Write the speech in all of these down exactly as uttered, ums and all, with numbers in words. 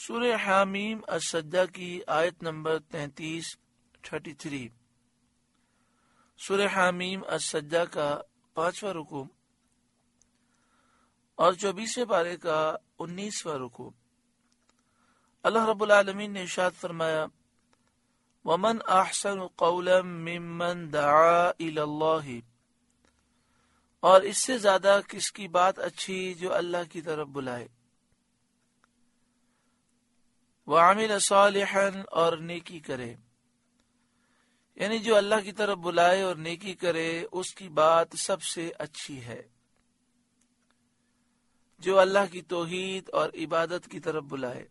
سورہ حامیم السجدہ کی آیت نمبر تینتیس تھرٹی تھری سورہ حامیم السجدہ کا پانچواں رکوع اور چوبیسویں پارے کا انیسواں رکوع۔ اللہ رب العالمین نے ارشاد فرمایا وَمَنْ أَحْسَنُ قَوْلًا مِّمَّنْ دَعَا إِلَى اللَّهِ، اور اس سے زیادہ کس کی بات اچھی جو اللہ کی طرف بلائے، وَعَمِلَ صَالِحًا، اور نیکی کرے، یعنی جو اللہ کی طرف بلائے اور نیکی کرے اس کی بات سب سے اچھی ہے۔ جو اللہ کی توحید اور عبادت کی طرف بلائے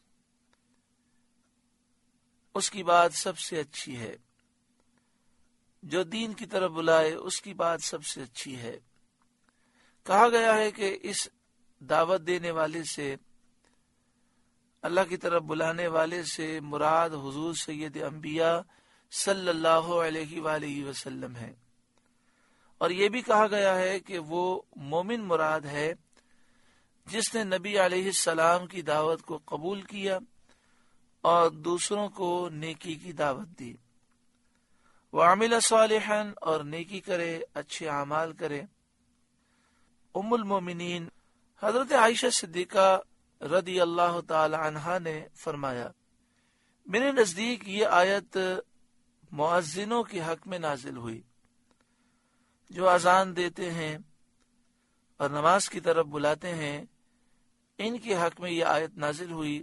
اس کی بات سب سے اچھی ہے، جو دین کی طرف بلائے اس کی بات سب سے اچھی ہے۔ کہا گیا ہے کہ اس دعوت دینے والے سے، اللہ کی طرف بلانے والے سے مراد حضور سید انبیاء صلی اللہ علیہ وآلہ وسلم ہے، اور یہ بھی کہا گیا ہے کہ وہ مومن مراد ہے جس نے نبی علیہ السلام کی دعوت کو قبول کیا اور دوسروں کو نیکی کی دعوت دی۔ وَعَمِلَ صَالِحًا، اور نیکی کرے، اچھے اعمال کرے۔ ام المومنین حضرت عائشہ صدیقہ رضی اللہ تعالی عنہا نے فرمایا میرے نزدیک یہ آیت مؤذنوں کے حق میں نازل ہوئی، جو اذان دیتے ہیں اور نماز کی طرف بلاتے ہیں، ان کے حق میں یہ آیت نازل ہوئی۔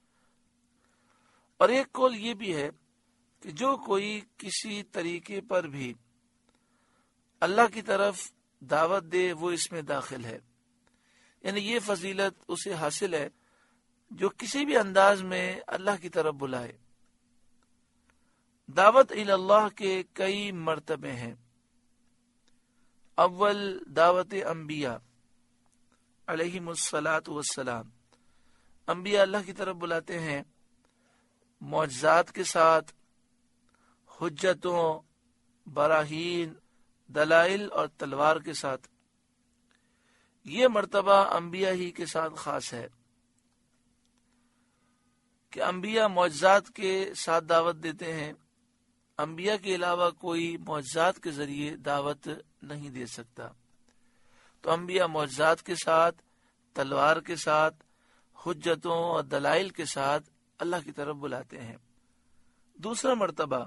اور ایک قول یہ بھی ہے کہ جو کوئی کسی طریقے پر بھی اللہ کی طرف دعوت دے وہ اس میں داخل ہے، یعنی یہ فضیلت اسے حاصل ہے جو کسی بھی انداز میں اللہ کی طرف بلائے۔ دعوت الی اللہ کے کئی مرتبے ہیں۔ اول دعوت انبیاء علیہم الصلاۃ والسلام، انبیاء اللہ کی طرف بلاتے ہیں معجزات کے ساتھ، حجتوں، براہین، دلائل اور تلوار کے ساتھ۔ یہ مرتبہ انبیاء ہی کے ساتھ خاص ہے کہ انبیاء معجزات کے ساتھ دعوت دیتے ہیں۔ انبیاء کے علاوہ کوئی معجزات کے ذریعے دعوت نہیں دے سکتا، تو انبیاء معجزات کے ساتھ، تلوار کے ساتھ، حجتوں اور دلائل کے ساتھ اللہ کی طرف بلاتے ہیں۔ دوسرا مرتبہ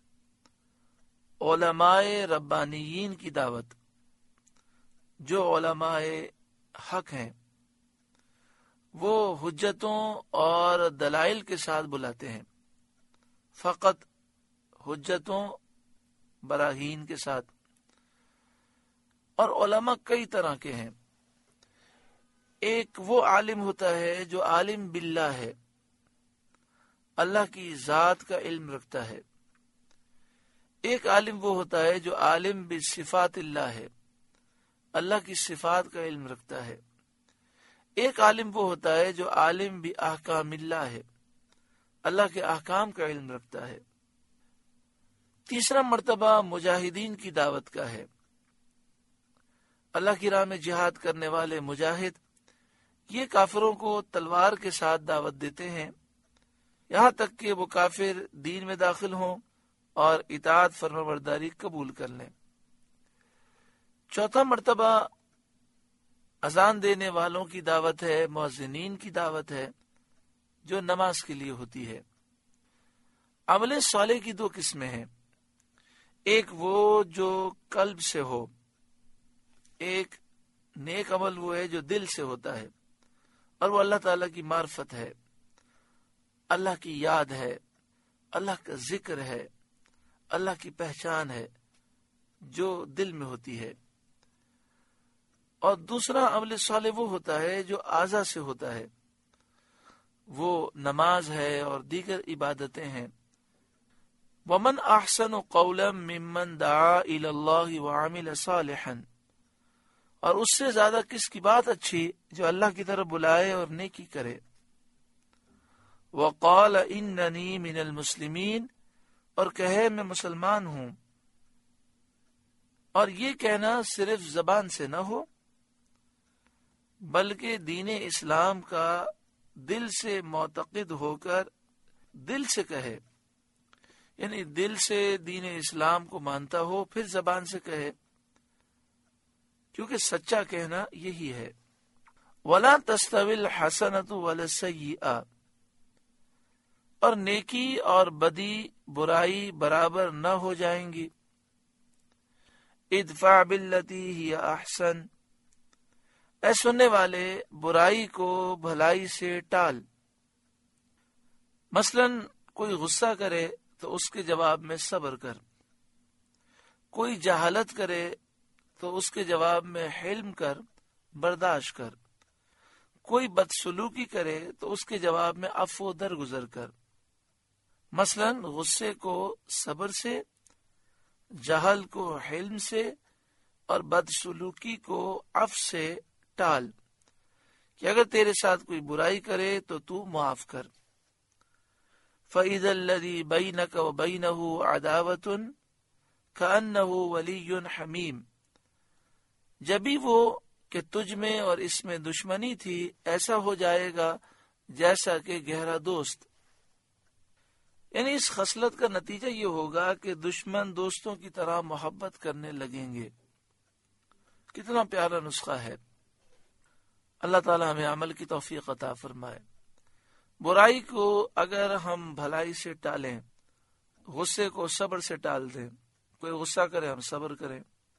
علماء ربانیین کی دعوت، جو علماء حق ہیں وہ حجتوں اور دلائل کے ساتھ بلاتے ہیں، فقط حجتوں براہین کے ساتھ۔ اور علماء کئی طرح کے ہیں۔ ایک وہ عالم ہوتا ہے جو عالم باللہ ہے، اللہ کی ذات کا علم رکھتا ہے۔ ایک عالم وہ ہوتا ہے جو عالم بصفات اللہ ہے، اللہ کی صفات کا علم رکھتا ہے۔ ایک عالم وہ ہوتا ہے جو عالم باحکام اللہ ہے، اللہ کے احکام کا علم رکھتا ہے۔ تیسرا مرتبہ مجاہدین کی دعوت کا ہے۔ اللہ کی راہ میں جہاد کرنے والے مجاہد یہ کافروں کو تلوار کے ساتھ دعوت دیتے ہیں، یہاں تک کہ وہ کافر دین میں داخل ہوں اور اطاعت فرمانبرداری قبول کر لیں۔ چوتھا مرتبہ اذان دینے والوں کی دعوت ہے، مؤذنین کی دعوت ہے، جو نماز کے لیے ہوتی ہے۔ عمل صالح کی دو قسمیں ہیں، ایک وہ جو قلب سے ہو، ایک نیک عمل وہ ہے جو دل سے ہوتا ہے، اور وہ اللہ تعالیٰ کی معرفت ہے، اللہ کی یاد ہے، اللہ کا ذکر ہے، اللہ کی پہچان ہے جو دل میں ہوتی ہے۔ اور دوسرا عمل صالح وہ ہوتا ہے جو اعضاء سے ہوتا ہے، وہ نماز ہے اور دیگر عبادتیں ہیں۔ وَمَنْ أَحْسَنُ قَوْلًا مِّمَّنْ دَعَا إِلَى اللَّهِ وَعَمِلَ صَالِحًا، اور اس سے زیادہ کس کی بات اچھی جو اللہ کی طرف بلائے اور نیکی کرے۔ وَقَالَ إِنَّنِي مِنَ الْمُسْلِمِينَ، اور کہے میں مسلمان ہوں۔ اور یہ کہنا صرف زبان سے نہ ہو بلکہ دین اسلام کا دل سے معتقد ہو کر دل سے کہے، یعنی دل سے دین اسلام کو مانتا ہو پھر زبان سے کہے، کیونکہ سچا کہنا یہی ہے۔ وَلَا تَسْتَوِي الْحَسَنَةُ وَلَا السَّيِّئَةُ، اور نیکی اور بدی برائی برابر نہ ہو جائیں گی۔ ادفع باللتی ہی احسن، اے سننے والے برائی کو بھلائی سے ٹال۔ مثلا کوئی غصہ کرے تو اس کے جواب میں صبر کر، کوئی جہالت کرے تو اس کے جواب میں حلم کر، برداشت کر، کوئی بدسلوکی کرے تو اس کے جواب میں عفو درگزر کر۔ مثلا غصے کو صبر سے، جہل کو حلم سے، اور بدسلوکی کو عفو سے ٹال، کہ اگر تیرے ساتھ کوئی برائی کرے تو تو معاف کر۔ فَإِذَا الَّذِي بَيْنَكَ وَبَيْنَهُ عَدَاوَةٌ كَأَنَّهُ وَلِيٌّ حَمِيمٌ، جبھی وہ کہ تجھ میں اور اس میں دشمنی تھی ایسا ہو جائے گا جیسا کہ گہرا دوست۔ یعنی اس خصلت کا نتیجہ یہ ہوگا کہ دشمن دوستوں کی طرح محبت کرنے لگیں گے۔ کتنا پیارا نسخہ ہے۔ اللہ تعالی ہمیں عمل کی توفیق عطا فرمائے۔ برائی کو اگر ہم بھلائی سے ٹالیں، غصے کو صبر سے ٹال دیں، کوئی غصہ کرے ہم صبر کریں،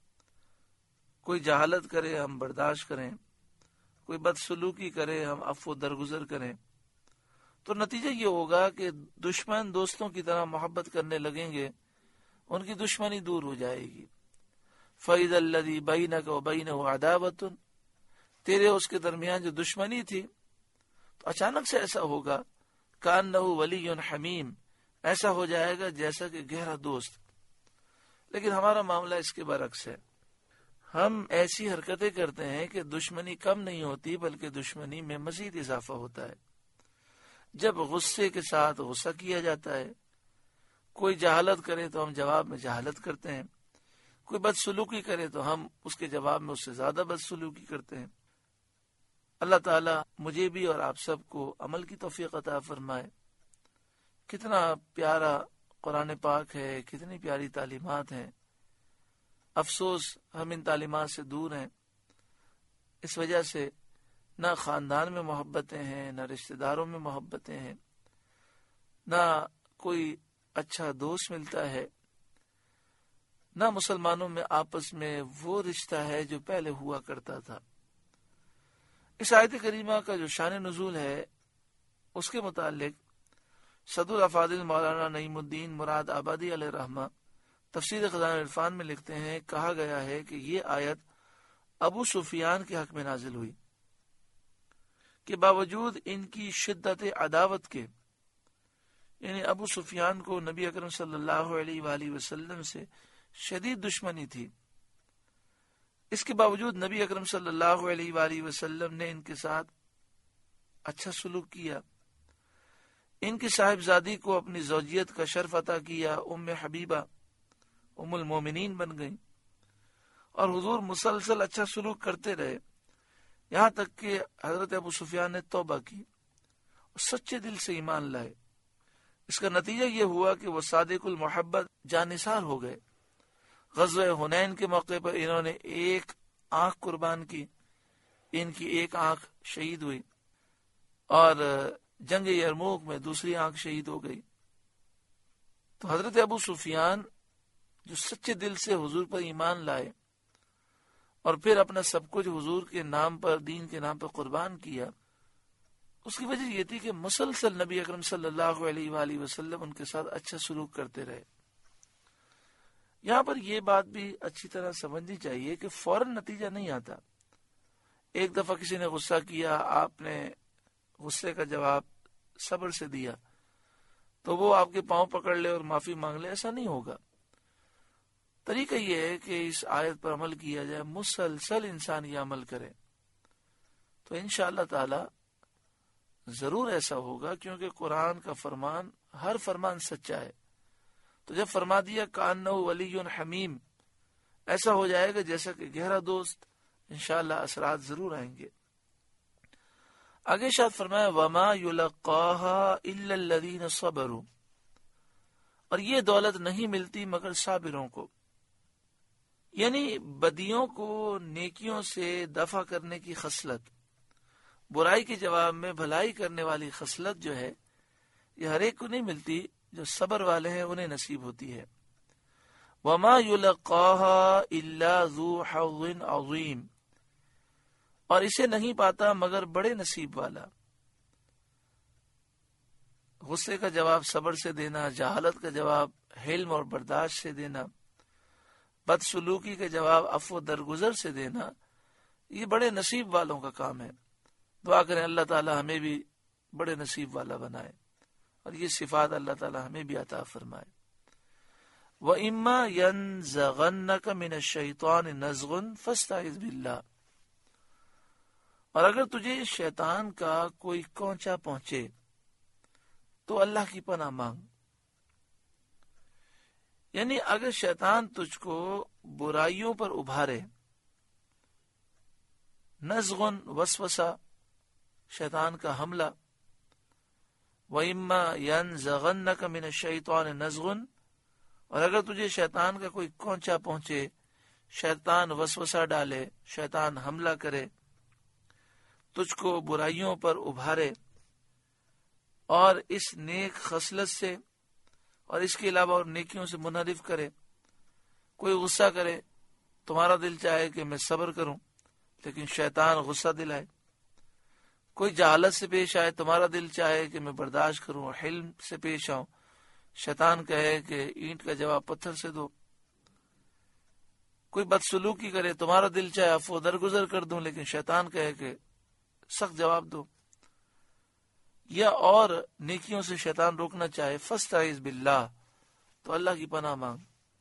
کوئی جہالت کرے ہم برداشت کریں، کوئی بدسلوکی کرے ہم عفو درگزر کریں، تو نتیجہ یہ ہوگا کہ دشمن دوستوں کی طرح محبت کرنے لگیں گے، ان کی دشمنی دور ہو جائے گی۔ فَإِذَا الَّذِي بَيْنَكَ وَبَيْنَهُ عَدَاوَةٌ، تیرے اس کے درمیان جو دشمنی تھی تو اچانک سے ایسا ہوگا، كَأَنَّهُ وَلِيٌّ حَمِيمٌ، ایسا ہو جائے گا جیسا کہ گہرا دوست۔ لیکن ہمارا معاملہ اس کے برعکس ہے، ہم ایسی حرکتیں کرتے ہیں کہ دشمنی کم نہیں ہوتی بلکہ دشمنی میں مزید اضافہ ہوتا ہے۔ جب غصے کے ساتھ غصہ کیا جاتا ہے، کوئی جہالت کرے تو ہم جواب میں جہالت کرتے ہیں، کوئی بدسلوکی کرے تو ہم اس کے جواب میں اس سے زیادہ بدسلوکی کرتے ہیں۔ اللہ تعالیٰ مجھے بھی اور آپ سب کو عمل کی توفیق عطا فرمائے۔ کتنا پیارا قرآن پاک ہے، کتنی پیاری تعلیمات ہیں۔ افسوس ہم ان تعلیمات سے دور ہیں، اس وجہ سے نہ خاندان میں محبتیں ہیں، نہ رشتہ داروں میں محبتیں ہیں، نہ کوئی اچھا دوست ملتا ہے، نہ مسلمانوں میں آپس میں وہ رشتہ ہے جو پہلے ہوا کرتا تھا۔ اس آیت کریمہ کا جو شان نزول ہے اس کے متعلق صدر الافاضل مولانا نعیم الدین مراد آبادی علیہ رحمہ تفسیر خزانہ عرفان میں لکھتے ہیں، کہا گیا ہے کہ یہ آیت ابو سفیان کے حق میں نازل ہوئی کہ باوجود ان کی شدت عداوت کے، یعنی ابو سفیان کو نبی اکرم صلی اللہ علیہ وآلہ وسلم سے شدید دشمنی تھی، اس کے باوجود نبی اکرم صلی اللہ علیہ وآلہ وسلم نے ان کے ساتھ اچھا سلوک کیا، ان کی صاحبزادی کو اپنی زوجیت کا شرف عطا کیا، ام حبیبہ ام المومنین بن گئیں، اور حضور مسلسل اچھا سلوک کرتے رہے، یہاں تک کہ حضرت ابو سفیان نے توبہ کی اور سچے دل سے ایمان لائے۔ اس کا نتیجہ یہ ہوا کہ وہ صادق المحبت جانثار ہو گئے۔ غزوہ حنین کے موقع پر انہوں نے ایک آنکھ قربان کی، ان کی ایک آنکھ شہید ہوئی، اور جنگ یرموک میں دوسری آنکھ شہید ہو گئی۔ تو حضرت ابو سفیان جو سچے دل سے حضور پر ایمان لائے اور پھر اپنا سب کچھ حضور کے نام پر، دین کے نام پر قربان کیا، اس کی وجہ یہ تھی کہ مسلسل نبی اکرم صلی اللہ علیہ وآلہ وسلم ان کے ساتھ اچھا سلوک کرتے رہے۔ یہاں پر یہ بات بھی اچھی طرح سمجھنی چاہیے کہ فوراً نتیجہ نہیں آتا۔ ایک دفعہ کسی نے غصہ کیا، آپ نے غصے کا جواب صبر سے دیا تو وہ آپ کے پاؤں پکڑ لے اور معافی مانگ لے، ایسا نہیں ہوگا۔ طریقہ یہ ہے کہ اس آیت پر عمل کیا جائے، مسلسل انسان یہ عمل کرے تو انشاءاللہ تعالی ضرور ایسا ہوگا، کیونکہ قرآن کا فرمان ہر فرمان سچا ہے۔ تو جب فرما دیا کانہ ولی حمیم، ایسا ہو جائے گا جیسا کہ گہرا دوست، انشاءاللہ اثرات ضرور آئیں گے۔ آگے ارشاد فرمایا وما یلقاها الا الذین صبروا، اور یہ دولت نہیں ملتی مگر صابروں کو، یعنی بدیوں کو نیکیوں سے دفع کرنے کی خصلت، برائی کے جواب میں بھلائی کرنے والی خصلت جو ہے یہ ہر ایک کو نہیں ملتی، جو صبر والے ہیں انہیں نصیب ہوتی ہے۔ وما یلقاها الا ذو حظ عظیم، اور اسے نہیں پاتا مگر بڑے نصیب والا۔ غصے کا جواب صبر سے دینا، جہالت کا جواب حلم اور برداشت سے دینا، بدسلوکی کا جواب عفو درگزر سے دینا، یہ بڑے نصیب والوں کا کام ہے۔ دعا کریں اللہ تعالی ہمیں بھی بڑے نصیب والا بنائے، اور یہ صفات اللہ تعالی ہمیں بھی عطا فرمائے۔ وَإِمَّا يَنزَغَنَّكَ مِنَ الشَّيْطَانِ نَزْغٌ فَاسْتَعِذْ بِاللَّهِ، اور اگر تجھے شیطان کا کوئی کونچا پہنچے تو اللہ کی پناہ مانگ، یعنی اگر شیطان تجھ کو برائیوں پر ابھارے، نزغن وسوسہ شیطان کا حملہ، وَإِمَّا يَنزَغَنَّكَ مِنَ الشَّيْطَانِ نَزْغٌ، اور اگر تجھے شیطان کا کوئی کونچا پہنچے، شیطان وسوسہ ڈالے، شیطان حملہ کرے، تجھ کو برائیوں پر ابھارے اور اس نیک خصلت سے اور اس کے علاوہ اور نیکیوں سے منحرف کرے، کوئی غصہ کرے، تمہارا دل چاہے کہ میں صبر کروں لیکن شیطان غصہ دلائے، کوئی جہالت سے پیش آئے، تمہارا دل چاہے کہ میں برداشت کروں اور حلم سے پیش آؤں، شیطان کہے کہ اینٹ کا جواب پتھر سے دو، کوئی بدسلوکی کرے، تمہارا دل چاہے عفو درگزر کر دوں لیکن شیطان کہے کہ سخت جواب دو، یا اور نیکیوں سے شیطان روکنا چاہے، فاستعذ باللہ، تو اللہ کی پناہ مانگ،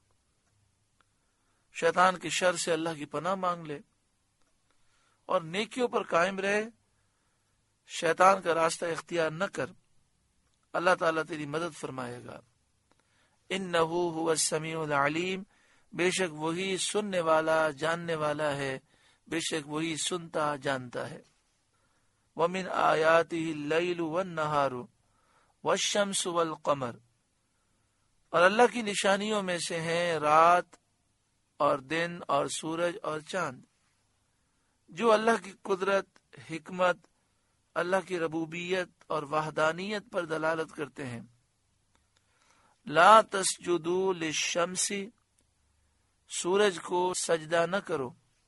شیطان کے شر سے اللہ کی پناہ مانگ لے اور نیکیوں پر قائم رہے، شیطان کا راستہ اختیار نہ کر، اللہ تعالیٰ تیری مدد فرمائے گا۔ انہ هو السمیع العلیم، بے شک وہی سننے والا جاننے والا ہے، بے شک وہی سنتا جانتا ہے۔ وَمِنْ آیَاتِهِ اللَّيْلُ وَالنَّهَارُ وَالشَّمْسُ وَالْقَمَرُ، اور اللہ کی نشانیوں میں سے ہیں رات اور دن اور سورج اور چاند، جو اللہ کی قدرت، حکمت، اللہ کی ربوبیت اور وحدانیت پر دلالت کرتے ہیں۔ لا تسجدوا للشمس، سورج کو سجدہ نہ کرو،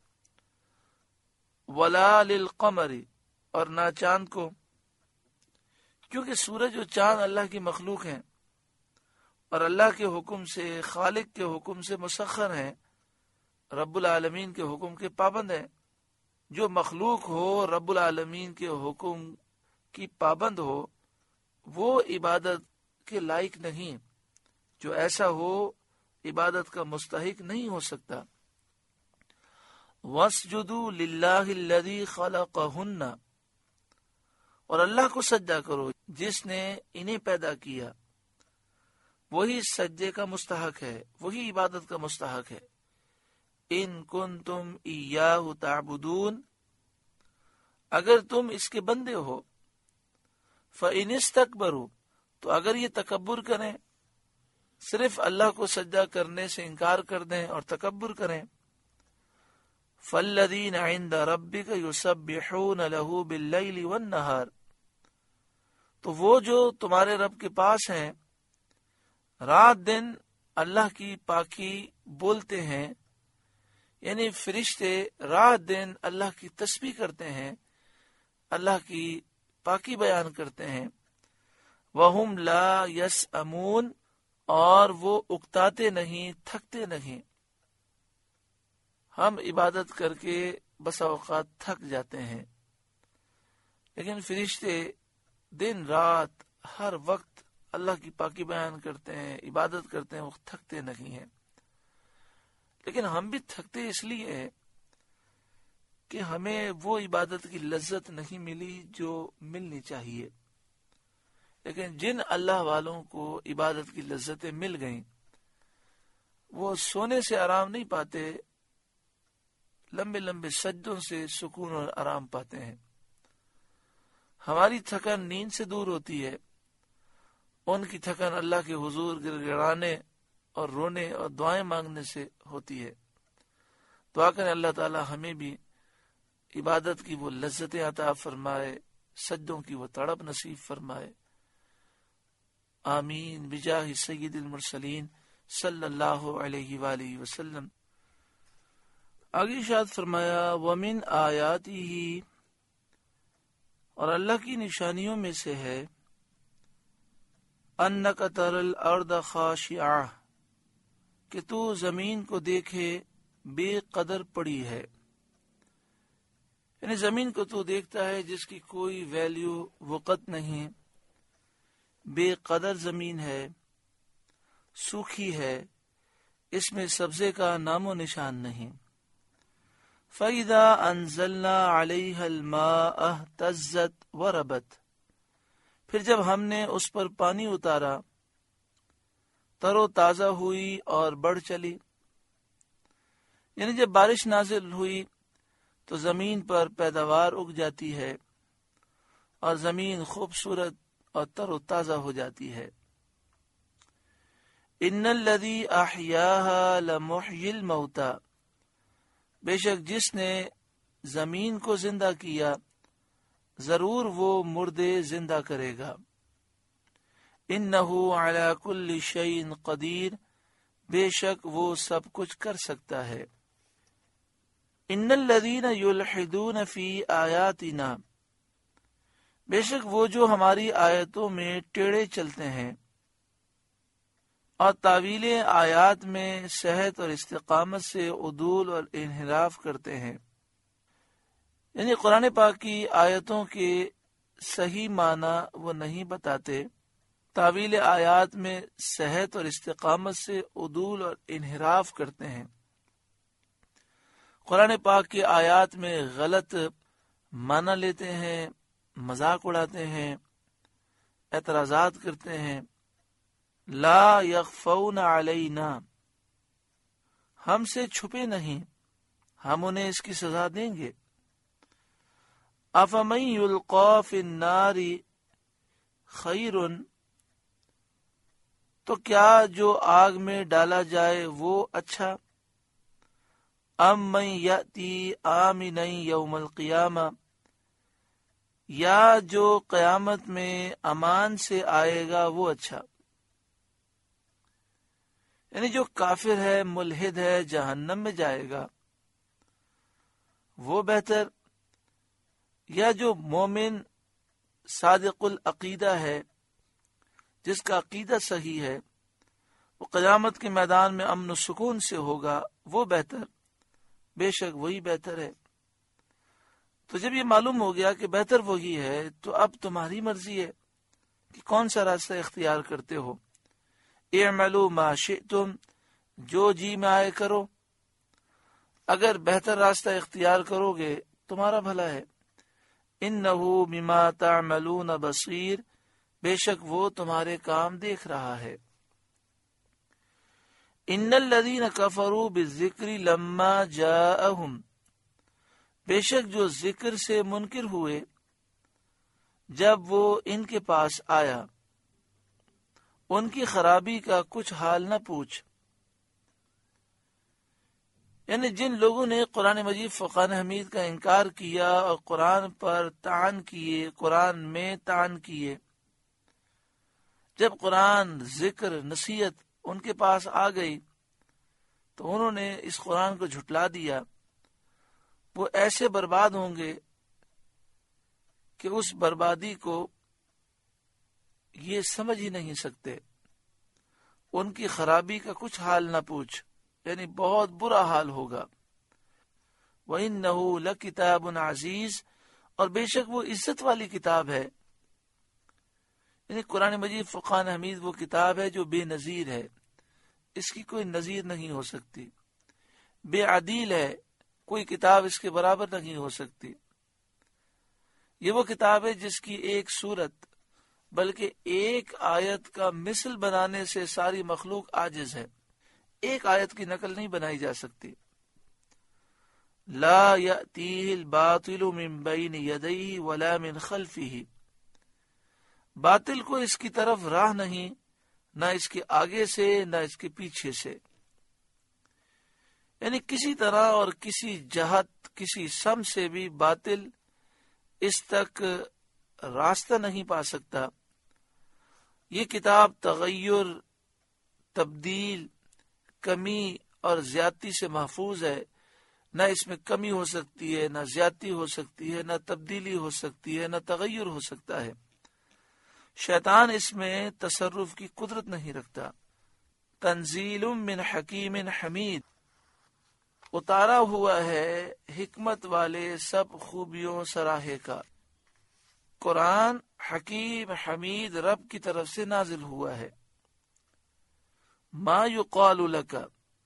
ولا للقمر، اور نہ چاند کو، کیونکہ سورج و چاند اللہ کی مخلوق ہیں اور اللہ کے حکم سے، خالق کے حکم سے مسخر ہیں، رب العالمین کے حکم کے پابند ہیں۔ جو مخلوق ہو رب العالمین کے حکم کی پابند ہو وہ عبادت کے لائق نہیں، جو ایسا ہو عبادت کا مستحق نہیں ہو سکتا۔ وَاسْجُدُوا لِلَّهِ الَّذِي خَلَقَهُنَّ، اور اللہ کو سجدہ کرو جس نے انہیں پیدا کیا، وہی سجدے کا مستحق ہے، وہی عبادت کا مستحق ہے۔ ان کنتم ایاہ تعبدون، اگر تم اس کے بندے ہو، فإن استکبروا، تو اگر یہ تکبر کریں، صرف اللہ کو سجدہ کرنے سے انکار کر دیں اور تکبر کریں، فالذین عند ربک یسبحون لہ باللیل والنہار، تو وہ جو تمہارے رب کے پاس ہیں رات دن اللہ کی پاکی بولتے ہیں، یعنی فرشتے رات دن اللہ کی تسبیح کرتے ہیں، اللہ کی پاکی بیان کرتے ہیں۔ وَهُمْ لَا يَسْأَمُونَ، اور وہ اکتاتے نہیں، تھکتے نہیں۔ ہم عبادت کر کے بس اوقات تھک جاتے ہیں، لیکن فرشتے دن رات ہر وقت اللہ کی پاکی بیان کرتے ہیں، عبادت کرتے ہیں، وہ تھکتے نہیں ہیں۔ لیکن ہم بھی تھکتے اس لیے ہیں کہ ہمیں وہ عبادت کی لذت نہیں ملی جو ملنی چاہیے۔ لیکن جن اللہ والوں کو عبادت کی لذتیں مل گئیں وہ سونے سے آرام نہیں پاتے، لمبے لمبے سجدوں سے سکون اور آرام پاتے ہیں۔ ہماری تھکن نیند سے دور ہوتی ہے، ان کی تھکن اللہ کے حضور گر گڑانے اور رونے اور دعائیں مانگنے سے ہوتی ہے۔ دعا کریں اللہ تعالی ہمیں بھی عبادت کی وہ لذتیں عطا فرمائے، سجدوں کی وہ تڑپ نصیب فرمائے، آمین بجاہ سید المرسلین صلی اللہ علیہ وآلہ وسلم۔ آگے ارشاد فرمایا وَمِنْ آیاتہ، اور اللہ کی نشانیوں میں سے ہے أَنَّكَ تَرَى الْأَرْضَ خَاشِعَةً، کہ تو زمین کو دیکھے بے قدر پڑی ہے، یعنی زمین کو تو دیکھتا ہے جس کی کوئی ویلیو وقت نہیں، بے قدر زمین ہے، سوکھی ہے، اس میں سبزے کا نام و نشان نہیں۔ فَإِذَا أَنزَلْنَا عَلَيْهَا الْمَاءَ اهْتَزَّتْ وَرَبَتْ، پھر جب ہم نے اس پر پانی اتارا تر و تازہ ہوئی اور بڑھ چلی، یعنی جب بارش نازل ہوئی تو زمین پر پیداوار اگ جاتی ہے اور زمین خوبصورت اور تر و تازہ ہو جاتی ہے۔ ان الذی احیاها لمحیی الموتى، بے شک جس نے زمین کو زندہ کیا ضرور وہ مردے زندہ کرے گا۔ انہ علی کل شیء قدیر، بے شک وہ سب کچھ کر سکتا ہے۔ ان الذین یلحدون فی آیاتنا، بے شک وہ جو ہماری آیتوں میں ٹیڑے چلتے ہیں اور تعویل آیات میں صحت اور استقامت سے عدول اور انحراف کرتے ہیں، یعنی قرآن پاک کی آیتوں کے صحیح معنی وہ نہیں بتاتے، تعویل آیات میں صحت اور استقامت سے عدول اور انحراف کرتے ہیں، قرآن پاک کی آیات میں غلط معنی لیتے ہیں، مذاق اڑاتے ہیں، اعتراضات کرتے ہیں۔ لا یخفون علینا، ہم سے چھپے نہیں، ہم انہیں اس کی سزا دیں گے۔ افمن یلقی فی النار خیر، تو کیا جو آگ میں ڈالا جائے وہ اچھا، ام من یأتی آمنا یوم القیامہ، یا جو قیامت میں امان سے آئے گا وہ اچھا، یعنی جو کافر ہے، ملحد ہے، جہنم میں جائے گا وہ بہتر، یا جو مومن صادق العقیدہ ہے، جس کا عقیدہ صحیح ہے، وہ قیامت کے میدان میں امن و سکون سے ہوگا وہ بہتر، بے شک وہی بہتر ہے۔ تو جب یہ معلوم ہو گیا کہ بہتر وہی ہے تو اب تمہاری مرضی ہے کہ کون سا راستہ اختیار کرتے ہو۔ اعملوا ما شئتم، جو جی میں آئے کرو، اگر بہتر راستہ اختیار کرو گے تمہارا بھلا ہے۔ انہ بما تعملون بصیر، بے شک وہ تمہارے کام دیکھ رہا ہے۔ ان الذین کفروا بالذکر لما جاءہم، بے شک جو ذکر سے منکر ہوئے جب وہ ان کے پاس آیا، ان کی خرابی کا کچھ حال نہ پوچھ، یعنی جن لوگوں نے قرآن مجید فرقان حمید کا انکار کیا اور قرآن پر طعن کیے، قرآن میں طعن کیے، جب قرآن ذکر نصیحت ان کے پاس آ گئی تو انہوں نے اس قرآن کو جھٹلا دیا، وہ ایسے برباد ہوں گے کہ اس بربادی کو یہ سمجھ ہی نہیں سکتے۔ ان کی خرابی کا کچھ حال نہ پوچھ، یعنی بہت برا حال ہوگا۔ وَإِنَّهُ لَكِتَابٌ عَزِيزٌ، اور بے شک وہ عزت والی کتاب ہے، یعنی قرآن مجید فرقان حمید وہ کتاب ہے جو بے نظیر ہے، اس کی کوئی نظیر نہیں ہو سکتی، بے عدیل ہے، کوئی کتاب اس کے برابر نہیں ہو سکتی۔ یہ وہ کتاب ہے جس کی ایک سورت بلکہ ایک آیت کا مثل بنانے سے ساری مخلوق عاجز ہے، ایک آیت کی نقل نہیں بنائی جا سکتی۔ لا یأتیہ الباطل من بین یدیہ ولا من خلفہ، باطل کو اس کی طرف راہ نہیں، نہ اس کے آگے سے نہ اس کے پیچھے سے، یعنی کسی طرح اور کسی جہت کسی سم سے بھی باطل اس تک راستہ نہیں پا سکتا۔ یہ کتاب تغیر، تبدیل، کمی اور زیادتی سے محفوظ ہے، نہ اس میں کمی ہو سکتی ہے، نہ زیادتی ہو سکتی ہے، نہ تبدیلی ہو سکتی ہے، نہ تغیر ہو سکتا ہے۔ شیطان اس میں تصرف کی قدرت نہیں رکھتا۔ تنزیل من حکیم حمید، اتارا ہوا ہے حکمت والے سب خوبیوں سراہے کا۔ قرآن حکیم حمید رب کی طرف سے نازل ہوا ہے۔ ما یقال لک،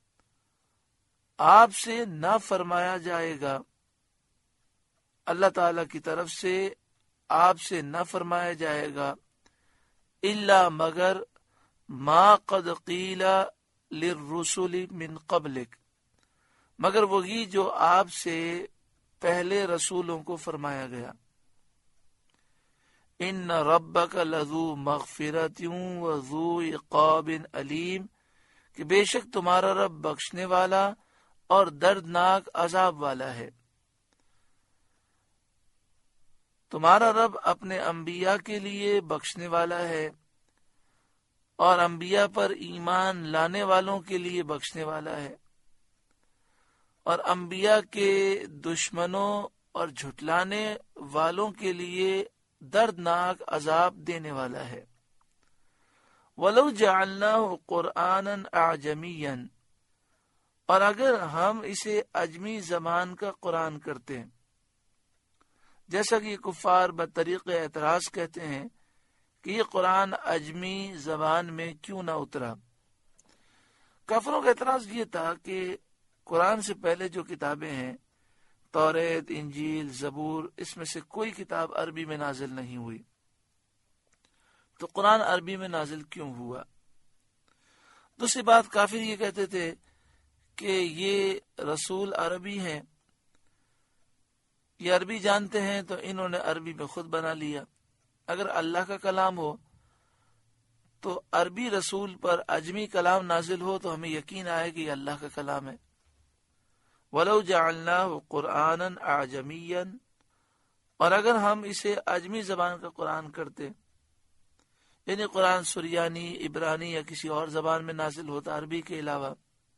آپ سے نہ فرمایا جائے گا، اللہ تعالی کی طرف سے آپ سے نہ فرمایا جائے گا، الا مگر ما قد قیل للرسل من قبلک، مگر وہی جو آپ سے پہلے رسولوں کو فرمایا گیا۔ ان ربک لذو مغفرۃ وذو عقاب علیم، کہ بے شک تمہارا رب بخشنے والا اور دردناک عذاب والا ہے۔ تمہارا رب اپنے انبیاء کے لیے بخشنے والا ہے اور انبیاء پر ایمان لانے والوں کے لیے بخشنے والا ہے، اور انبیاء کے دشمنوں اور جھٹلانے والوں کے لیے دردناک عذاب دینے والا ہے۔ وَلَوْ جَعَلْنَاهُ قُرْآنًا أَعْجَمِيًّا، اور اگر ہم اسے عجمی زبان کا قرآن کرتے ہیں، جیسا کہ کفار بطریق اعتراض کہتے ہیں کہ یہ قرآن عجمی زبان میں کیوں نہ اترا۔ کافروں کا اعتراض یہ تھا کہ قرآن سے پہلے جو کتابیں ہیں، توریت، انجیل، زبور، اس میں سے کوئی کتاب عربی میں نازل نہیں ہوئی، تو قرآن عربی میں نازل کیوں ہوا؟ دوسری بات، کافر یہ کہتے تھے کہ یہ رسول عربی ہیں، یہ عربی جانتے ہیں، تو انہوں نے عربی میں خود بنا لیا۔ اگر اللہ کا کلام ہو تو عربی رسول پر عجمی کلام نازل ہو تو ہمیں یقین آئے کہ یہ اللہ کا کلام ہے۔ وَلَوْ جَعَلْنَاهُ قُرْآنًا أَعْجَمِيًّا، اور اگر ہم اسے عجمی زبان کا قرآن کرتے، یعنی قرآن سریانی، عبرانی یا کسی اور زبان میں نازل ہوتا عربی کے علاوہ،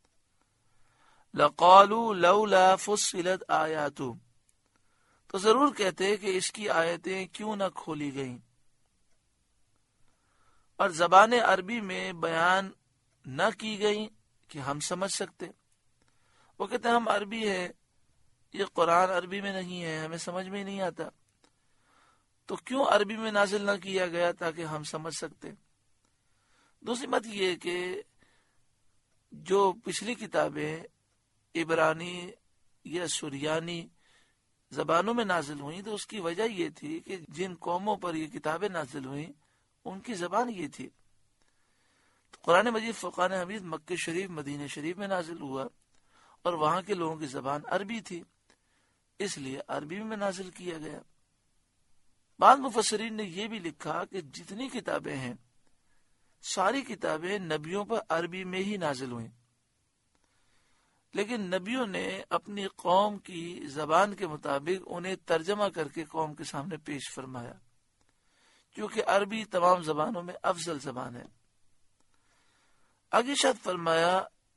لَقَالُوا لَوْلَا فُصِّلَتْ آيَاتُهُ، تو ضرور کہتے کہ اس کی آیتیں کیوں نہ کھولی گئیں، اور زبان عربی میں بیان نہ کی گئیں کہ ہم سمجھ سکتے۔ وہ کہتے ہیں ہم عربی ہے، یہ قرآن عربی میں نہیں ہے، ہمیں سمجھ میں نہیں آتا، تو کیوں عربی میں نازل نہ کیا گیا تاکہ ہم سمجھ سکتے۔ دوسری بات یہ کہ جو پچھلی کتابیں عبرانی یا سریانی زبانوں میں نازل ہوئیں تو اس کی وجہ یہ تھی کہ جن قوموں پر یہ کتابیں نازل ہوئیں ان کی زبان یہ تھی۔ تو قرآن مجید فرقان حمید مکہ شریف، مدینہ شریف میں نازل ہوا اور وہاں کے لوگوں کی زبان عربی تھی، اس لیے عربی میں نازل کیا گیا۔ بعض مفسرین نے یہ بھی لکھا کہ جتنی کتابیں ہیں ساری کتابیں نبیوں پر عربی میں ہی نازل ہوئیں، لیکن نبیوں نے اپنی قوم کی زبان کے مطابق انہیں ترجمہ کر کے قوم کے سامنے پیش فرمایا، کیونکہ عربی تمام زبانوں میں افضل زبان ہے۔ آگے شاید فرمایا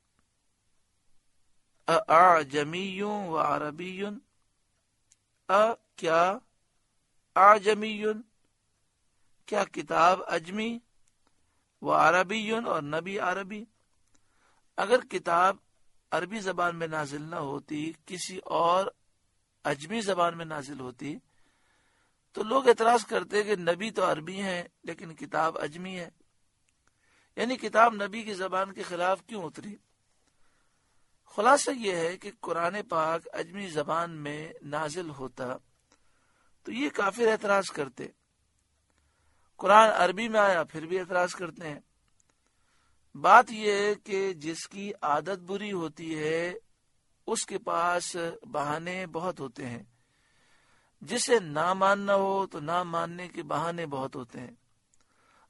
اعجمی و عربی، ا کیا اعجمی، کیا کتاب اجمی، و عربی اور نبی عربی۔ اگر کتاب عربی زبان میں نازل نہ ہوتی، کسی اور اجمی زبان میں نازل ہوتی، تو لوگ اعتراض کرتے کہ نبی تو عربی ہیں لیکن کتاب اجمی ہے، یعنی کتاب نبی کی زبان کے خلاف کیوں اتری؟ خلاصہ یہ ہے کہ قرآن پاک اجمی زبان میں نازل ہوتا تو یہ کافر اعتراض کرتے، قرآن عربی میں آیا پھر بھی اعتراض کرتے ہیں۔ بات یہ ہے کہ جس کی عادت بری ہوتی ہے اس کے پاس بہانے بہت ہوتے ہیں، جسے نہ ماننا ہو تو نہ ماننے کے بہانے بہت ہوتے ہیں۔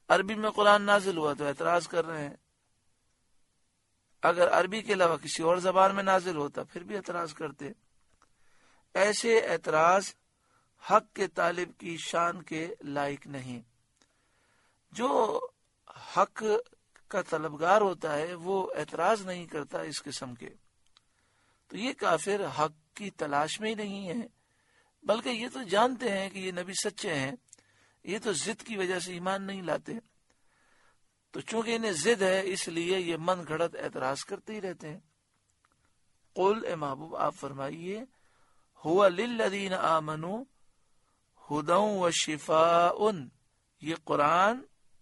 عربی میں قرآن نازل ہوا تو اعتراض کر رہے ہیں، اگر عربی کے علاوہ کسی اور زبان میں نازل ہوتا پھر بھی اعتراض کرتے۔ ایسے اعتراض حق کے طالب کی شان کے لائق نہیں۔ جو حق کا طلبگار ہوتا ہے وہ اعتراض نہیں کرتا اس قسم کے، تو یہ کافر حق کی تلاش میں ہی نہیں ہے، بلکہ یہ تو جانتے ہیں کہ یہ نبی سچے ہیں، یہ تو ضد کی وجہ سے ایمان نہیں لاتے، تو چونکہ انہیں ضد ہے اس لیے یہ من گھڑت اعتراض کرتے ہی رہتے ہیں۔ قل اے محبوب آپ فرمائیے، ہوا للذین آمنوا ھدی وشفاء، یہ قرآن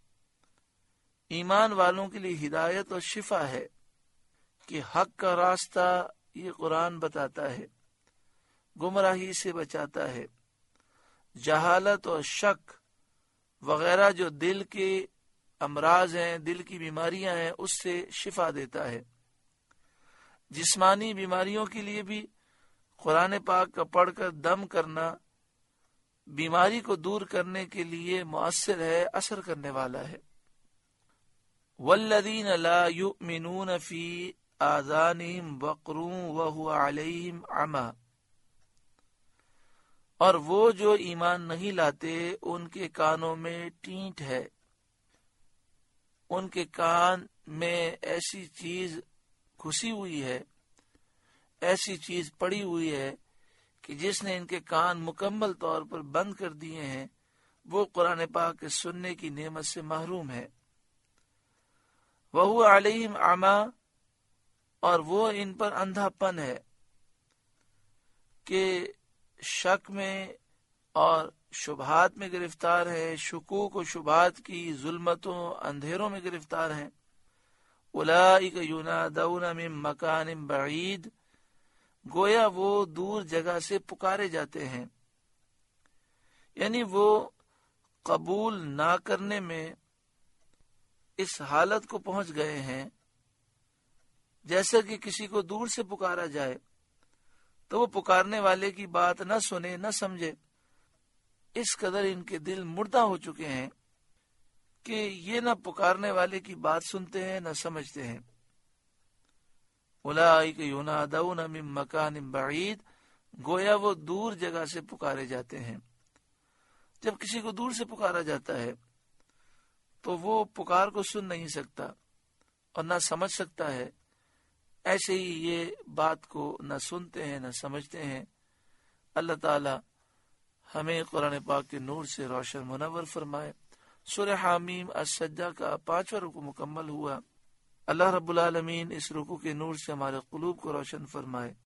ایمان والوں کے لیے ہدایت اور شفا ہے، کہ حق کا راستہ یہ قرآن بتاتا ہے، گمراہی سے بچاتا ہے، جہالت اور شک وغیرہ جو دل کے امراض ہیں، دل کی بیماریاں ہیں، اس سے شفا دیتا ہے۔ جسمانی بیماریوں کے لیے بھی قرآن پاک کا پڑھ کر دم کرنا بیماری کو دور کرنے کے لیے مؤثر ہے، اثر کرنے والا ہے۔ والذین لا یؤمنون فی آذانہم وقر وہو علیہم عمی، اور وہ جو ایمان نہیں لاتے ان کے کانوں میں ٹینٹ ہے، ان کے کان میں ایسی چیز گھسی ہوئی ہے، ایسی چیز پڑی ہوئی ہے کہ جس نے ان کے کان مکمل طور پر بند کر دیے ہیں، وہ قرآن پاک کے سننے کی نعمت سے محروم ہے۔ وَهُوَ عَلَيْهِمْ عَمَى، اور وہ ان پر اندھا پن ہے کہ شک میں اور شبہات میں گرفتار ہے، شکوک و شبہات کی ظلمتوں اندھیروں میں گرفتار ہیں۔ اولئک ینادون من مکان بعید، گویا وہ دور جگہ سے پکارے جاتے ہیں، یعنی وہ قبول نہ کرنے میں اس حالت کو پہنچ گئے ہیں جیسا کہ کسی کو دور سے پکارا جائے تو وہ پکارنے والے کی بات نہ سنے نہ سمجھے، اس قدر ان کے دل مردہ ہو چکے ہیں کہ یہ نہ پکارنے والے کی بات سنتے ہیں نہ سمجھتے ہیں۔ اولئک ینادون من مکان بعید، گویا وہ دور جگہ سے پکارے جاتے ہیں۔ جب کسی کو دور سے پکارا جاتا ہے تو وہ پکار کو سن نہیں سکتا اور نہ سمجھ سکتا ہے، ایسے ہی یہ بات کو نہ سنتے ہیں نہ سمجھتے ہیں۔ اللہ تعالی ہمیں قرآن پاک کے نور سے روشن منور فرمائے۔ سورہ حامیم السجدہ کا پانچواں رکوع مکمل ہوا۔ اللہ رب العالمین اس رکوع کے نور سے ہمارے قلوب کو روشن فرمائے۔